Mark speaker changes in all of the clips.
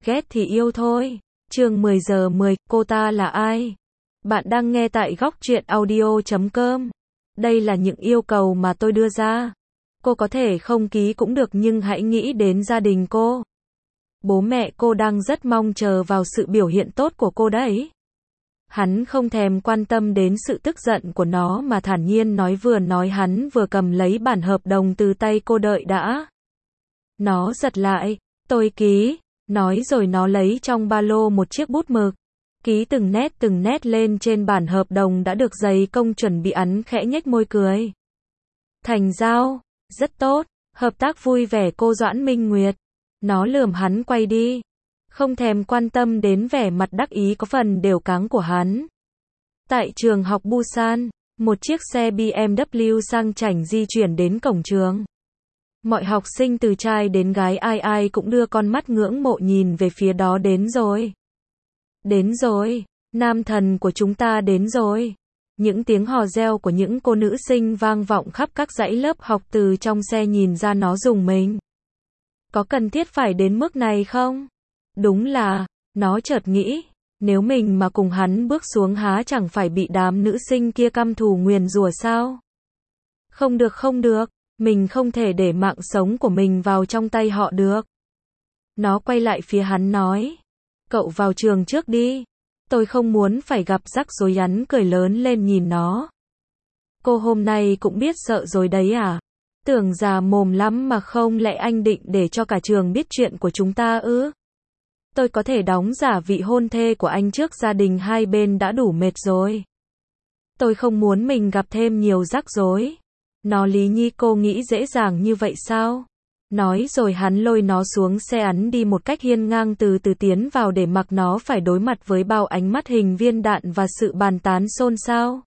Speaker 1: ghét thì yêu thôi. Chương 10 giờ 10, cô ta là ai? Bạn đang nghe tại góc truyện audio.com. Đây là những yêu cầu mà tôi đưa ra. Cô có thể không ký cũng được nhưng hãy nghĩ đến gia đình cô. Bố mẹ cô đang rất mong chờ vào sự biểu hiện tốt của cô đấy. Hắn không thèm quan tâm đến sự tức giận của nó mà thản nhiên nói hắn vừa cầm lấy bản hợp đồng từ tay cô. Đợi đã. Nó giật lại. Tôi ký. Nói rồi nó lấy trong ba lô một chiếc bút mực. Ký từng nét lên trên bản hợp đồng đã được dày công chuẩn bị. Hắn khẽ nhếch môi cười. Thành giao. Rất tốt. Hợp tác vui vẻ cô Doãn Minh Nguyệt. Nó lườm hắn quay đi. Không thèm quan tâm đến vẻ mặt đắc ý có phần đều cáng của hắn. Tại trường học Busan, một chiếc xe BMW sang chảnh di chuyển đến cổng trường. Mọi học sinh từ trai đến gái ai cũng đưa con mắt ngưỡng mộ nhìn về phía đó. Đến rồi. Đến rồi. Nam thần của chúng ta đến rồi. Những tiếng hò reo của những cô nữ sinh vang vọng khắp các dãy lớp học. Từ trong xe nhìn ra nó rùng mình. Có cần thiết phải đến mức này không? Đúng là, nó chợt nghĩ, nếu mình mà cùng hắn bước xuống há chẳng phải bị đám nữ sinh kia căm thù nguyền rủa sao? Không được, mình không thể để mạng sống của mình vào trong tay họ được. Nó quay lại phía hắn nói, cậu vào trường trước đi, tôi không muốn phải gặp rắc rối. Hắn cười lớn lên nhìn nó. Cô hôm nay cũng biết sợ rồi đấy à? Tưởng già mồm lắm mà không lẽ anh định để cho cả trường biết chuyện của chúng ta ư? Tôi có thể đóng giả vị hôn thê của anh trước gia đình hai bên đã đủ mệt rồi. Tôi không muốn mình gặp thêm nhiều rắc rối. Nó Lý Nhi, cô nghĩ dễ dàng như vậy sao? Nói rồi hắn lôi nó xuống xe. Hắn đi một cách hiên ngang từ từ tiến vào để mặc nó phải đối mặt với bao ánh mắt hình viên đạn và sự bàn tán xôn xao.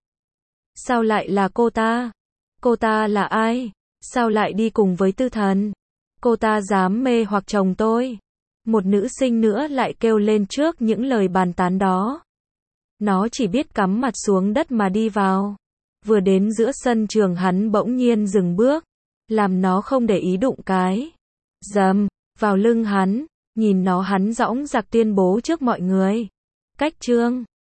Speaker 1: Sao lại là cô ta? Cô ta là ai? Sao lại đi cùng với Tư Thần? Cô ta dám mê hoặc chồng tôi. Một nữ sinh nữa lại kêu lên trước những lời bàn tán đó. Nó chỉ biết cắm mặt xuống đất mà đi vào. Vừa đến giữa sân trường hắn bỗng nhiên dừng bước. Làm nó không để ý đụng cái dầm vào lưng hắn. Nhìn nó hắn dõng dạc tuyên bố trước mọi người. Cách chương